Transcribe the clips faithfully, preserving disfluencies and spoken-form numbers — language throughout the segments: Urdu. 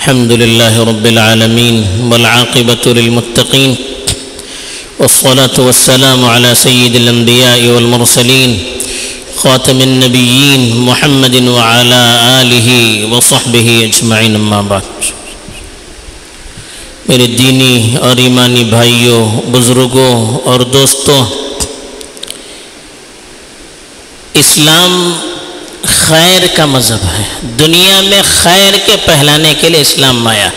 الحمد لله رب العالمين والعاقبة للمتقين والصلاة والسلام على سيد الأنبياء والمرسلين خاتم النبيين محمد وعلى آله وصحبه أجمعين أما بعد۔ میرے دینی اور ایمانی بھائیوں، بزرگوں اور دوستوں، اسلام خیر کا مذہب ہے۔ دنیا میں خیر کے پھیلانے کے لیے اسلام آیا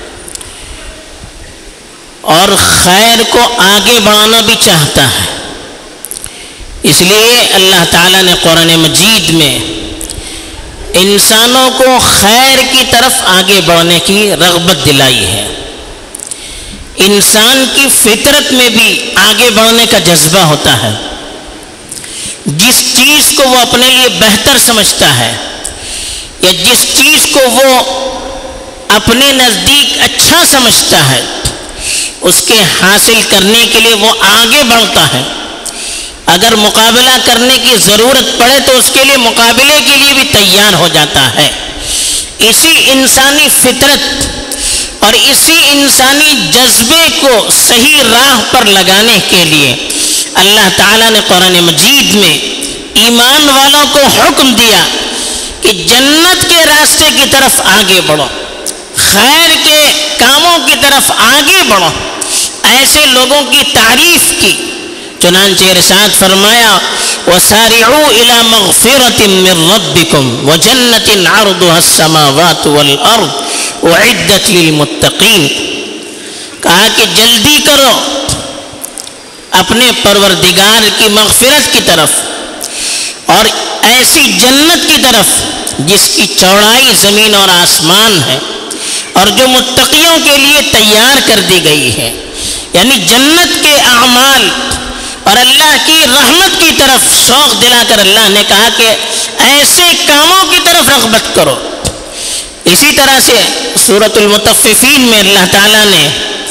اور خیر کو آگے بڑھانا بھی چاہتا ہے۔ اس لیے اللہ تعالیٰ نے قرآن مجید میں انسانوں کو خیر کی طرف آگے بڑھنے کی رغبت دلائی ہے۔ انسان کی فطرت میں بھی آگے بڑھنے کا جذبہ ہوتا ہے۔ جس چیز کو وہ اپنے لیے بہتر سمجھتا ہے یا جس چیز کو وہ اپنے نزدیک اچھا سمجھتا ہے، اس کے حاصل کرنے کے لیے وہ آگے بڑھتا ہے۔ اگر مقابلہ کرنے کی ضرورت پڑے تو اس کے لیے مقابلے کے لیے بھی تیار ہو جاتا ہے۔ اسی انسانی فطرت اور اسی انسانی جذبے کو صحیح راہ پر لگانے کے لیے اللہ تعالیٰ نے قرآن مجید میں ایمان والوں کو حکم دیا کہ جنت کے راستے کی طرف آگے بڑھو، خیر کے کاموں کی طرف آگے بڑھو۔ ایسے لوگوں کی تعریف کی، چنانچہ ارشاد فرمایا وَسَارِعُوا إِلَى مَغْفِرَةٍ مِّن رَّبِّكُمْ وَجَنَّةٍ عَرْضُهَا السَّمَاوَاتُ وَالْأَرْضُ أُعِدَّتْ لِلْمُتَّقِينَ، کہا کہ جلدی کرو اپنے پروردگار کی مغفرت کی طرف اور ایسی جنت کی طرف جس کی چوڑائی زمین اور آسمان ہے اور جو متقیوں کے لیے تیار کر دی گئی ہے۔ یعنی جنت کے اعمال اور اللہ کی رحمت کی طرف شوق دلا کر اللہ نے کہا کہ ایسے کاموں کی طرف رغبت کرو۔ اسی طرح سے سورۃ المطففین میں اللہ تعالیٰ نے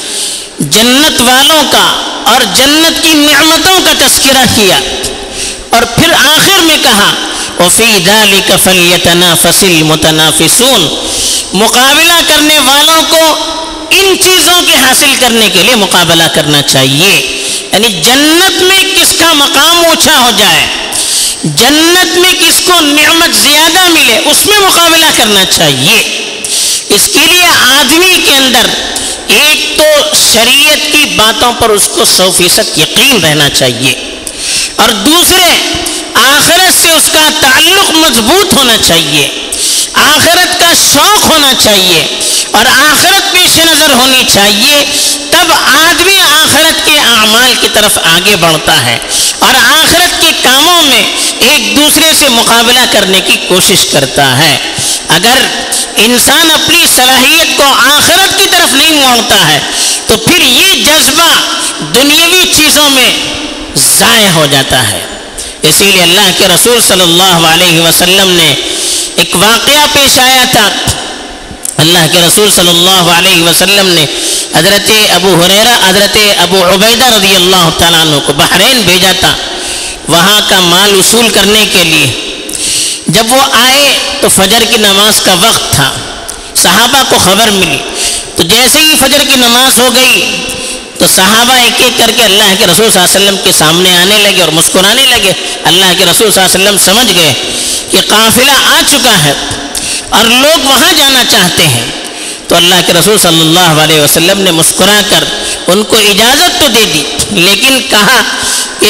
جنت والوں کا اور جنت کی نعمتوں کا تذکرہ کیا اور پھر آخر میں کہا وَفِي ذَلِكَ فَلْيَتَنَافَسِ الْمُتَنَافِسُونَ، مقابلہ کرنے والوں کو ان چیزوں کے حاصل کرنے کے لیے مقابلہ کرنا چاہیے۔ یعنی جنت میں کس کا مقام اونچا ہو جائے، جنت میں کس کو نعمت زیادہ ملے، اس میں مقابلہ کرنا چاہیے۔ اس کے لیے آدمی کے اندر ایک تو شریعت کی باتوں پر اس کو سو فیصد یقین رہنا چاہیے اور دوسرے آخرت سے اس کا تعلق مضبوط ہونا چاہیے، آخرت کا شوق ہونا چاہیے اور آخرت پیش نظر ہونی چاہیے۔ تب آدمی آخرت کے اعمال کی طرف آگے بڑھتا ہے اور آخرت کے کاموں میں ایک دوسرے سے مقابلہ کرنے کی کوشش کرتا ہے۔ اگر انسان اپنی صلاحیت کو آخرت کی طرف نہیں موڑتا ہے تو پھر یہ جذبہ دنیاوی چیزوں میں ضائع ہو جاتا ہے۔ اسی لیے اللہ کے رسول صلی اللہ علیہ وسلم نے ایک واقعہ پیش آیا تھا۔ اللہ کے رسول صلی اللہ علیہ وسلم نے حضرت ابو ہریرہ حضرت ابو عبیدہ رضی اللہ تعالیٰ عنہ کو بحرین بھیجا تھا وہاں کا مال وصول کرنے کے لیے۔ جب وہ آئے تو فجر کی نماز کا وقت تھا، صحابہ کو خبر ملی تو جیسے ہی فجر کی نماز ہو گئی تو صحابہ ایک ایک کر کے اللہ کے رسول صلی اللہ علیہ وسلم کے سامنے آنے لگے اور مسکرانے لگے۔ اللہ کے رسول صلی اللہ علیہ وسلم سمجھ گئے کہ قافلہ آ چکا ہے اور لوگ وہاں جانا چاہتے ہیں، تو اللہ کے رسول صلی اللہ علیہ وسلم نے مسکرا کر ان کو اجازت تو دے دی، لیکن کہا کہ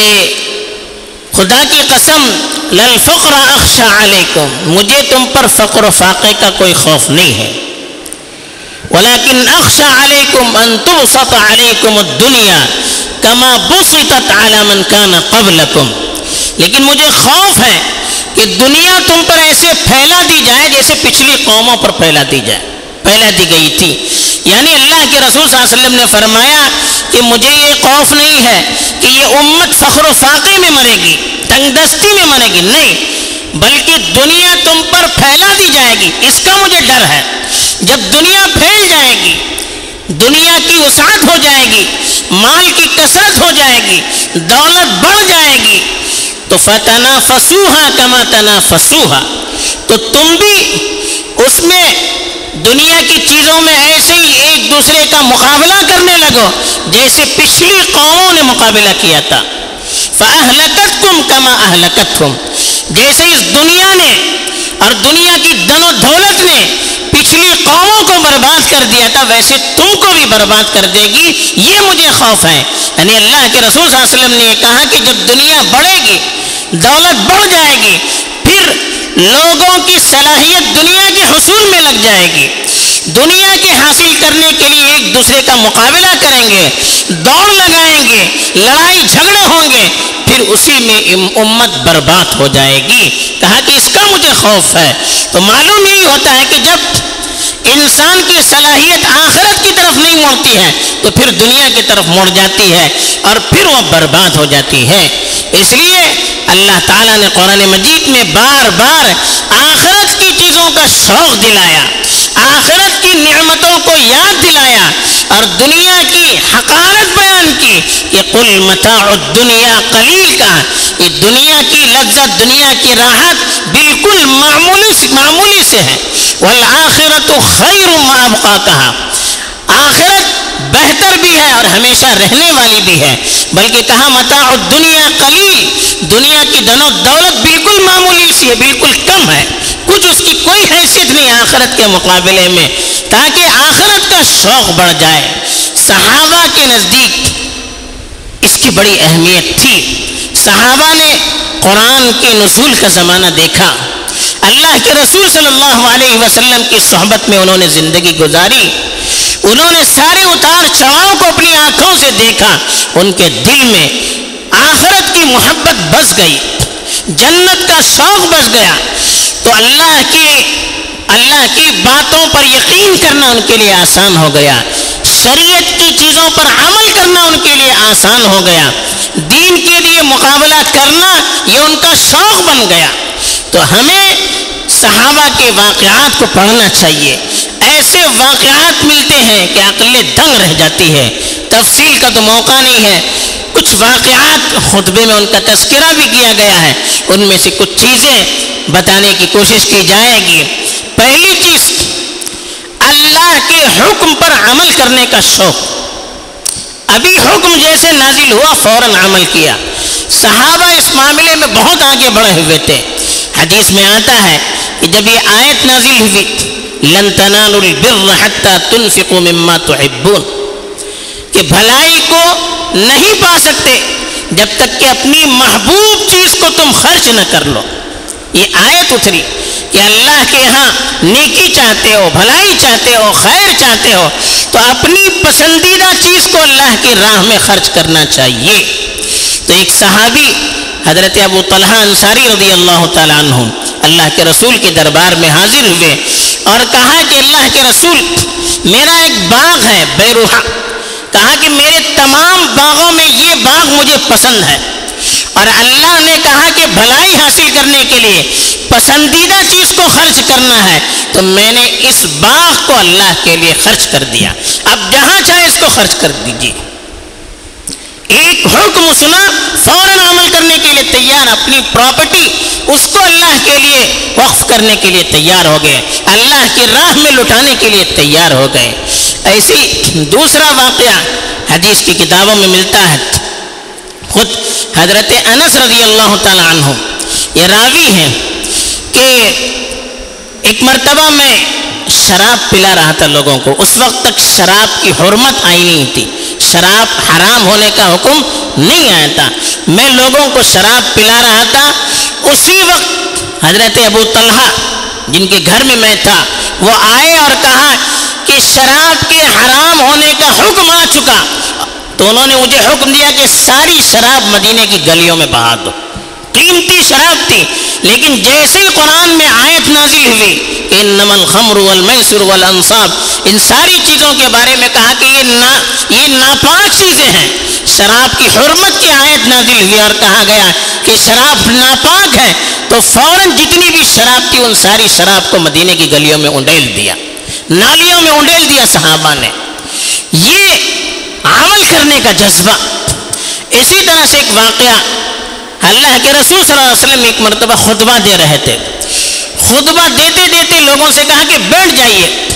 خدا کی قسم للفقر اخشى علیکم، مجھے تم پر فقر و فاقے کا کوئی خوف نہیں ہے، ولیکن اخشى علیکم ان تبسط علیکم الدنیا کما بسطت علی من کان قبلکم، لیکن مجھے خوف ہے کہ دنیا تم پر ایسے پھیلا دی جائے جیسے پچھلی قوموں پر پھیلا دی جائے پھیلا دی گئی تھی۔ یعنی اللہ کے رسول صلی اللہ علیہ وسلم نے فرمایا کہ مجھے یہ خوف نہیں ہے کہ یہ امت فخر و فاقے میں مرے گی، تنگ دستی میں مرے گی، نہیں، بلکہ دنیا تم پر پھیلا دی جائے گی، اس کا مجھے ڈر ہے۔ جب دنیا پھیل جائے گی، دنیا کی وسعت ہو جائے گی، مال کی کثرت ہو جائے گی، دولت بڑھ جائے گی تو فتنافسوها کما تنافسوها، تو تم بھی اس میں دنیا کی چیزوں میں ایسے ہی ایک دوسرے کا مقابلہ کرنے لگو جیسے پچھلی قوموں نے مقابلہ کیا تھا. فَأَهْلَكَتْكُمْ كَمَا أَهْلَكَتْهُمْ، جیسے اس دنیا نے اور دنیا کی دن و دولت نے پچھلی قوموں کو برباد کر دیا تھا، ویسے تم کو بھی برباد کر دے گی، یہ مجھے خوف ہے. یعنی اللہ کے رسول صلی اللہ علیہ وسلم نے یہ کہا کہ جب دنیا بڑھے گی، دولت بڑھ جائے گی، پھر لوگوں کی صلاحیت دنیا کے حصول میں لگ جائے گی، دنیا کے حاصل کرنے کے لیے ایک دوسرے کا مقابلہ کریں گے، دوڑ لگائیں گے، لڑائی جھگڑے ہوں گے، پھر اسی میں امت برباد ہو جائے گی. کہا کہ اس کا مجھے خوف ہے. تو معلوم یہی ہوتا ہے کہ جب انسان کی صلاحیت آخرت کی طرف نہیں مڑتی ہے تو پھر دنیا کی طرف مڑ جاتی ہے اور پھر وہ برباد ہو جاتی ہے. اس لیے اللہ تعالیٰ نے قرآن مجید میں بار بار آخرت کی چیزوں کا شوق دلایا، آخرت کی نعمتوں کو یاد دلایا اور دنیا کی حقارت بیان کی کہ قل متاع الدنیا قلیل. کا یہ دنیا کی لذت، دنیا کی راحت بالکل معمولی سے معمولی سے ہے. والآخرت خیر ما ابقا، کہا آخرت بہتر بھی ہے اور ہمیشہ رہنے والی بھی ہے. بلکہ کہا متاع الدنیا قلیل، دنیا کی دن و دولت بالکل معمولی سی ہے، بالکل کم ہے، کچھ اس کی کوئی حیثیت نہیں آخرت کے مقابلے میں، تاکہ آخرت کا شوق بڑھ جائے. صحابہ کے نزدیک اس کی بڑی اہمیت تھی. صحابہ نے قرآن کے نزول کا زمانہ دیکھا، اللہ کے رسول صلی اللہ علیہ وسلم کی صحبت میں انہوں نے زندگی گزاری، انہوں نے سارے اتار چڑھاؤ کو اپنی آنکھوں سے دیکھا. ان کے دل میں آخرت کی محبت بس گئی، جنت کا شوق بس گیا. تو اللہ کی اللہ کی باتوں پر یقین کرنا ان کے لیے آسان ہو گیا، شریعت کی چیزوں پر عمل کرنا ان کے لیے آسان ہو گیا، دین کے لیے مقابلہ کرنا یہ ان کا شوق بن گیا. تو ہمیں صحابہ کے واقعات کو پڑھنا چاہیے. ایسے واقعات ملتے ہیں کہ عقل دنگ رہ جاتی ہے. تفصیل کا تو موقع نہیں ہے، کچھ واقعات خطبے میں ان کا تذکرہ بھی کیا گیا ہے، ان میں سے کچھ چیزیں بتانے کی کوشش کی جائے گی. پہلی چیز، اللہ کے حکم پر عمل کرنے کا شوق. ابھی حکم جیسے نازل ہوا فوراً عمل کیا. صحابہ اس معاملے میں بہت آگے بڑھے ہوئے تھے. حدیث میں آتا ہے کہ جب یہ آیت نازل ہوئی لن تنالوا البر حتى تنفقوا مما تحبون، کہ بھلائی کو نہیں پا سکتے جب تک کہ اپنی محبوب چیز کو تم خرچ نہ کر لو. یہ آیت اتری کہ اللہ کے ہاں نیکی چاہتے ہو، بھلائی چاہتے ہو، خیر چاہتے ہو تو اپنی پسندیدہ چیز کو اللہ کی راہ میں خرچ کرنا چاہیے. تو ایک صحابی حضرت ابو طلحہ انصاری رضی اللہ تعالیٰ عنہ اللہ کے رسول کے دربار میں حاضر ہوئے اور کہا کہ اللہ کے رسول، میرا ایک باغ ہے بیروحہ، کہا کہ میرے تمام باغوں میں یہ باغ مجھے پسند ہے، اور اللہ نے کہا کہ بھلائی حاصل کرنے کے لیے پسندیدہ چیز کو خرچ کرنا ہے، تو میں نے اس باغ کو اللہ کے لیے خرچ کر دیا، اب جہاں چاہے اس کو خرچ کر دیجیے. ایک حکم سنا، فوراً عمل کرنے کے لیے تیار، اپنی پراپرٹی اس کو اللہ کے لیے وقف کرنے کے لیے تیار ہو گئے، اللہ کی راہ میں لٹانے کے لیے تیار ہو گئے. ایسی دوسرا واقعہ حدیث کی کتابوں میں ملتا ہے. خود حضرت انس رضی اللہ تعالیٰ عنہ یہ راوی ہیں کہ ایک مرتبہ میں شراب پلا رہا تھا لوگوں کو. اس وقت تک شراب کی حرمت آئی نہیں تھی، شراب حرام ہونے کا حکم نہیں آیا تھا. میں لوگوں کو شراب پلا رہا تھا. اسی وقت حضرت ابو طلحہ جن کے گھر میں میں تھا وہ آئے اور کہا کہ شراب کے حرام ہونے کا حکم آ چکا. تو انہوں نے مجھے حکم دیا کہ ساری شراب مدینے کی گلیوں میں بہا دو. قیمتی شراب تھی، لیکن جیسے ہی قرآن میں آیت نازل ہوئی کہ انما الخمر والمیسر والانصاب، ان ساری چیزوں کے بارے میں کہا کہ یہ نا یہ ناپاک چیزیں ہیں. شراب کی حرمت کی آیت نازل ہوئی اور کہا گیا کہ شراب ناپاک ہے، تو فوراً جتنی بھی شراب تھی ان ساری شراب کو مدینے کی گلیوں میں انڈیل دیا، نالیوں میں انڈیل دیا صحابہ نے. یہ عمل کرنے کا جذبہ. اسی طرح سے ایک واقعہ، اللہ کے رسول صلی اللہ علیہ وسلم ایک مرتبہ خطبہ دے رہے تھے. خطبہ دیتے دیتے لوگوں سے کہا کہ بیٹھ جائیے.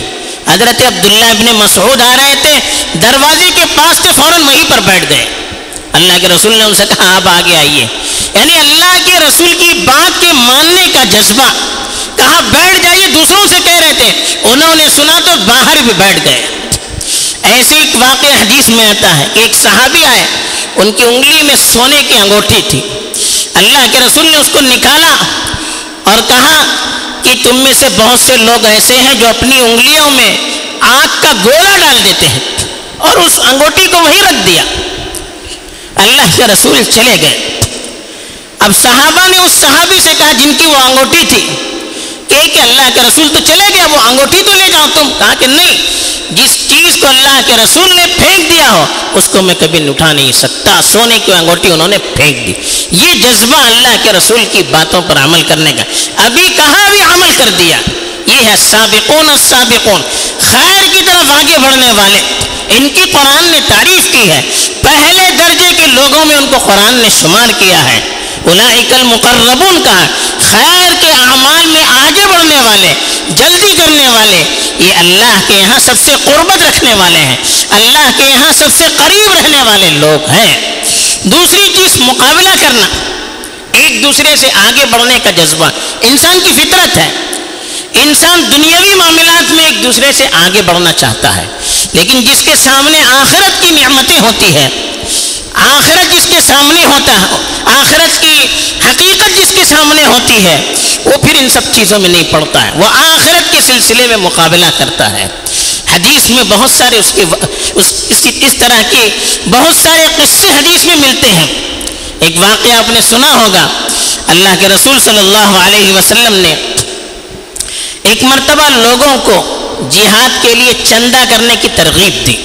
حضرت عبداللہ ابن مسعود آ رہے تھے، دروازے کے پاس تھے، فوراً وہیں پر بیٹھ گئے۔ اللہ کے رسول نے ان سے کہا آپ آگے آئیے، یعنی اللہ کے رسول کی بات کے ماننے کا جذبہ، کہا بیٹھ جائیے، دوسروں سے کہہ رہے تھے، انہوں نے سنا تو باہر بھی بیٹھ گئے۔ ایسے ایک واقعہ حدیث میں آتا ہے کہ ایک صحابی آئے، ان کی انگلی میں سونے کی انگوٹھی تھی، اللہ کے رسول نے اس کو نکالا اور کہا کہ تم میں سے بہت سے لوگ ایسے ہیں جو اپنی انگلیوں میں آگ کا گولا ڈال دیتے ہیں، اور اس انگوٹھی کو وہیں رکھ دیا۔ اللہ کے رسول چلے گئے۔ اب صحابہ نے اس صحابی سے کہا جن کی وہ انگوٹھی تھی کہ کہ اللہ کے رسول تو چلے گیا، وہ انگوٹھی تو لے جاؤ تم۔ کہا کہ نہیں، جس چیز کو اللہ کے رسول نے پھینک دیا ہو اس کو میں کبھی اٹھا نہیں سکتا۔ سونے کی انگوٹھی انہوں نے پھینک دی۔ یہ جذبہ اللہ کے رسول کی باتوں پر عمل کرنے کا، ابھی کہاں بھی عمل کر دیا۔ یہ ہے سابقون السابقون، خیر کی طرف آگے بڑھنے والے۔ ان کی قرآن نے تعریف کی ہے، پہلے درجے کے لوگوں میں ان کو قرآن نے شمار کیا ہے۔ اولئک المقربون کا خیر کے اعمال میں آگے بڑھنے والے، جلدی کرنے والے، یہ اللہ کے یہاں سب سے قربت رکھنے والے ہیں، اللہ کے یہاں سب سے قریب رہنے والے لوگ ہیں۔ دوسری چیز مقابلہ کرنا، ایک دوسرے سے آگے بڑھنے کا جذبہ انسان کی فطرت ہے۔ انسان دنیاوی معاملات میں ایک دوسرے سے آگے بڑھنا چاہتا ہے، لیکن جس کے سامنے آخرت کی نعمتیں ہوتی ہے، آخرت جس کے سامنے ہوتا ہے، آخرت کی حقیقت جس کے سامنے ہوتی ہے، وہ پھر ان سب چیزوں میں نہیں پڑتا ہے، وہ آخرت کے سلسلے میں مقابلہ کرتا ہے۔ حدیث میں بہت سارے اس کے اس, اس, اس طرح کے بہت سارے قصے حدیث میں ملتے ہیں۔ ایک واقعہ آپ نے سنا ہوگا، اللہ کے رسول صلی اللہ علیہ وسلم نے ایک مرتبہ لوگوں کو جہاد کے لیے چندہ کرنے کی ترغیب دی۔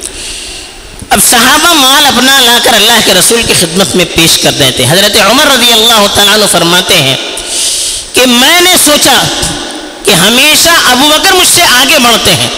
اب صحابہ مال اپنا لا کر اللہ کے رسول کی خدمت میں پیش کر رہے تھے۔ حضرت عمر رضی اللہ تعالیٰ عنہ فرماتے ہیں کہ میں نے سوچا کہ ہمیشہ ابو بکر مجھ سے آگے بڑھتے ہیں،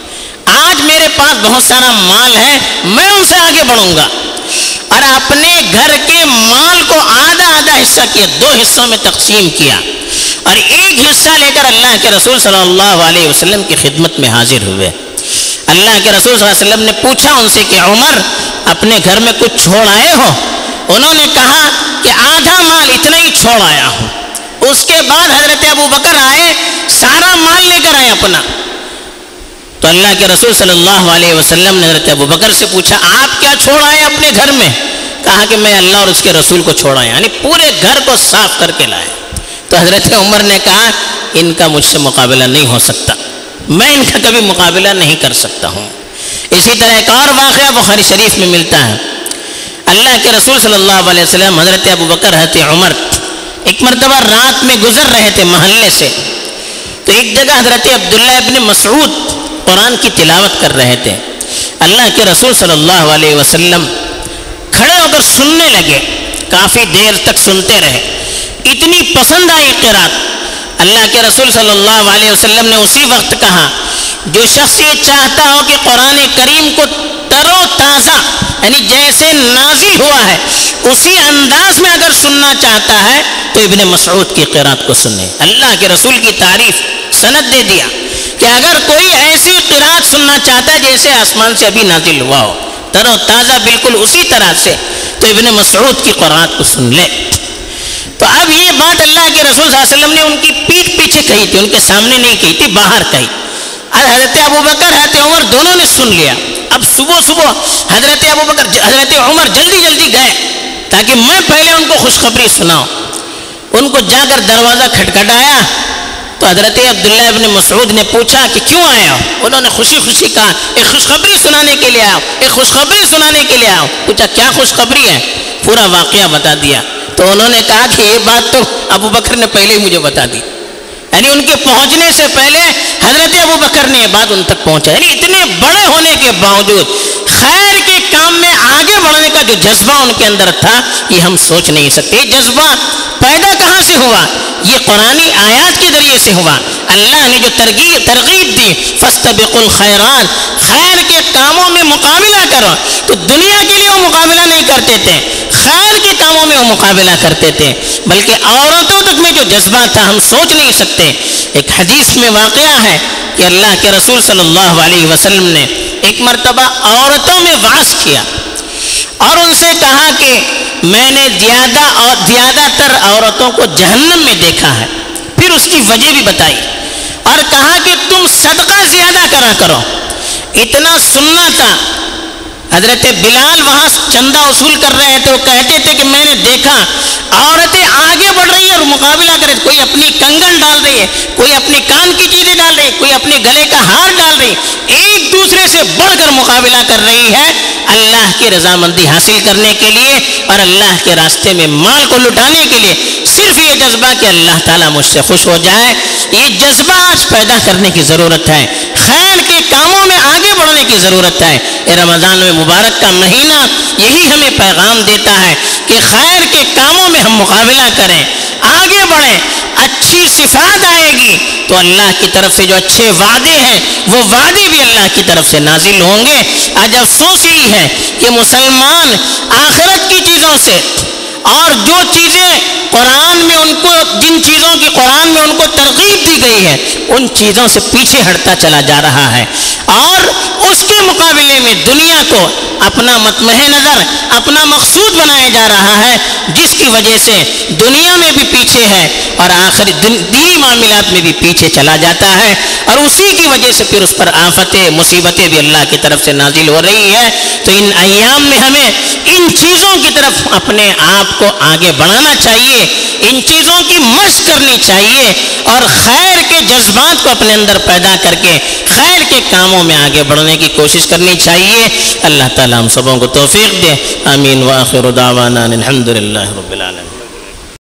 آج میرے پاس بہت سارا مال ہے، میں ان سے آگے بڑھوں گا، اور اپنے گھر کے مال کو آدھا آدھا حصہ کیا، دو حصوں میں تقسیم کیا، اور ایک حصہ لے کر اللہ کے رسول صلی اللہ علیہ وسلم کی خدمت میں حاضر ہوئے۔ اللہ کے رسول صلی اللہ علیہ وسلم نے پوچھا ان سے کہ عمر اپنے گھر میں کچھ چھوڑ آئے ہو؟ انہوں نے کہا کہ آدھا مال اتنا ہی چھوڑ آیا ہوں۔ اس کے بعد حضرت ابو بکر آئے، سارا مال لے کر آئے اپنا۔ تو اللہ کے رسول صلی اللہ علیہ وسلم نے حضرت ابو بکر سے پوچھا آپ کیا چھوڑ آئے اپنے گھر میں؟ کہا کہ میں اللہ اور اس کے رسول کو چھوڑ آیا، یعنی پورے گھر کو صاف کر کے لائے۔ تو حضرت عمر نے کہا ان کا مجھ سے مقابلہ نہیں ہو سکتا، میں ان کا کبھی مقابلہ نہیں کر سکتا ہوں۔ اسی طرح ایک اور واقعہ بخاری شریف میں ملتا ہے، اللہ کے رسول صلی اللہ علیہ وسلم حضرت ابو بکر حضرت عمر ایک مرتبہ رات میں گزر رہے تھے محلے سے، تو ایک جگہ حضرت عبداللہ ابن مسعود قرآن کی تلاوت کر رہے تھے۔ اللہ کے رسول صلی اللہ علیہ وسلم کھڑے ہو کر سننے لگے، کافی دیر تک سنتے رہے، اتنی پسند آئی قرات۔ اللہ کے رسول صلی اللہ علیہ وسلم نے اسی وقت کہا جو شخص یہ چاہتا ہو کہ قرآن کریم کو تر و تازہ یعنی جیسے نازل ہوا ہے اسی انداز میں اگر سننا چاہتا ہے تو ابن مسعود کی قرات کو سنے۔ اللہ کے رسول کی تعریف سند دے دیا کہ اگر کوئی ایسی قرات سننا چاہتا ہے جیسے آسمان سے ابھی نازل ہوا ہو، تر و تازہ بالکل اسی طرح سے، تو ابن مسعود کی قرات کو سن لے۔ تو اب یہ بات اللہ کے رسول صلی اللہ علیہ وسلم نے ان کی پیٹھ پیچھے کہی تھی، ان کے سامنے نہیں کہی تھی، باہر کہی۔ اور حضرت ابو بکر حضرت عمر دونوں نے سن لیا۔ اب صبح صبح حضرت ابو بکر حضرت عمر جلدی جلدی گئے تاکہ میں پہلے ان کو خوشخبری سناؤں۔ ان کو جا کر دروازہ کھٹکھٹایا تو حضرت عبداللہ ابن مسعود نے پوچھا کہ کیوں آئے ہو؟ انہوں نے خوشی خوشی کہا ایک خوشخبری سنانے کے لیے آؤ، ایک خوشخبری سنانے کے لیے آؤ۔ پوچھا کیا خوشخبری ہے؟ پورا واقعہ بتا دیا۔ تو انہوں نے کہا کہ یہ بات تو ابو بکر نے پہلے ہی مجھے بتا دی، یعنی ان کے پہنچنے سے پہلے حضرت ابو بکر نے یہ بات ان تک پہنچا۔ یعنی اتنے بڑے ہونے کے باوجود خیر کے کام میں آگے بڑھنے کا جو جذبہ ان کے اندر تھا یہ ہم سوچ نہیں سکتے۔ یہ جذبہ پیدا کہاں سے ہوا؟ یہ قرآنی آیات کے ذریعے سے ہوا۔ اللہ نے جو ترغیب ترغیب دی فاستبقوا الخیرات، خیر کے کاموں میں مقابلہ کرو، تو دنیا کے لیے وہ مقابلہ نہیں کرتے تھے، خیر کے کاموں میں وہ مقابلہ کرتے تھے، بلکہ عورتوں تک میں جو جذبہ تھا ہم سوچ نہیں سکتے۔ ایک حدیث میں واقعہ ہے کہ اللہ کے رسول صلی اللہ علیہ وسلم نے ایک مرتبہ عورتوں میں وعظ کیا اور ان سے کہا کہ میں نے زیادہ اور زیادہ تر عورتوں کو جہنم میں دیکھا ہے. پھر اس کی وجہ بھی بتائی اور کہا کہ تم صدقہ زیادہ کرا کرو. اتنا سننا تھا. حضرت بلال وہاں چندہ وصول کر رہے تھے. وہ کہتے تھے کہ میں نے دیکھا عورتیں آگے بڑھ رہی ہیں اور مقابلہ کرے, کوئی اپنی کنگن ڈال رہی ہے, کوئی اپنے کان کی چیزیں ڈال رہی ہے, کوئی اپنے گلے کا ہار ڈال رہی ہے, ایک دوسرے سے بڑھ کر مقابلہ کر رہی ہے اللہ کی رضامندی حاصل کرنے کے لیے اور اللہ کے راستے میں مال کو لٹانے کے لیے. صرف یہ جذبہ کہ اللہ تعالیٰ مجھ سے خوش ہو جائے, یہ جذبہ آج پیدا کرنے کی ضرورت ہے. خیر کے کاموں میں آگے بڑھنے کی ضرورت ہے. یہ رمضان میں مبارک کا مہینہ یہی ہمیں پیغام دیتا ہے کہ خیر کے کاموں میں ہم مقابلہ کریں, آگے بڑھیں. اچھی صفات آئے گی تو اللہ کی طرف سے جو اچھے وعدے ہیں وہ وعدے بھی اللہ کی طرف سے نازل ہوں گے. آج افسوس یہی ہے کہ مسلمان آخرت کی چیزوں سے اور جو چیزیں قرآن میں ان کو جن چیزوں کی قرآن میں ان کو ترغیب دی گئی ہے ان چیزوں سے پیچھے ہٹتا چلا جا رہا ہے اور اس کے مقابلے میں دنیا کو اپنا مطمع نظر, اپنا مقصود بنایا جا رہا ہے, جس کی وجہ سے دنیا میں بھی پیچھے ہے اور آخری دینی معاملات میں بھی پیچھے چلا جاتا ہے اور اسی کی وجہ سے پھر اس پر آفتیں مصیبتیں بھی اللہ کی طرف سے نازل ہو رہی ہے. تو ان ایام میں ہمیں ان چیزوں کی طرف اپنے آپ کو آگے بڑھانا چاہیے, ان چیزوں کی مشق کرنی چاہیے اور خیر کے جذبات کو اپنے اندر پیدا کر کے خیر کے کاموں میں آگے بڑھنے کی کوشش کرنی چاہیے. اللہ تعالیٰ ہم سبوں کو توفیق دے. آمین. وآخر دعوانا الحمد للہ رب العالمین.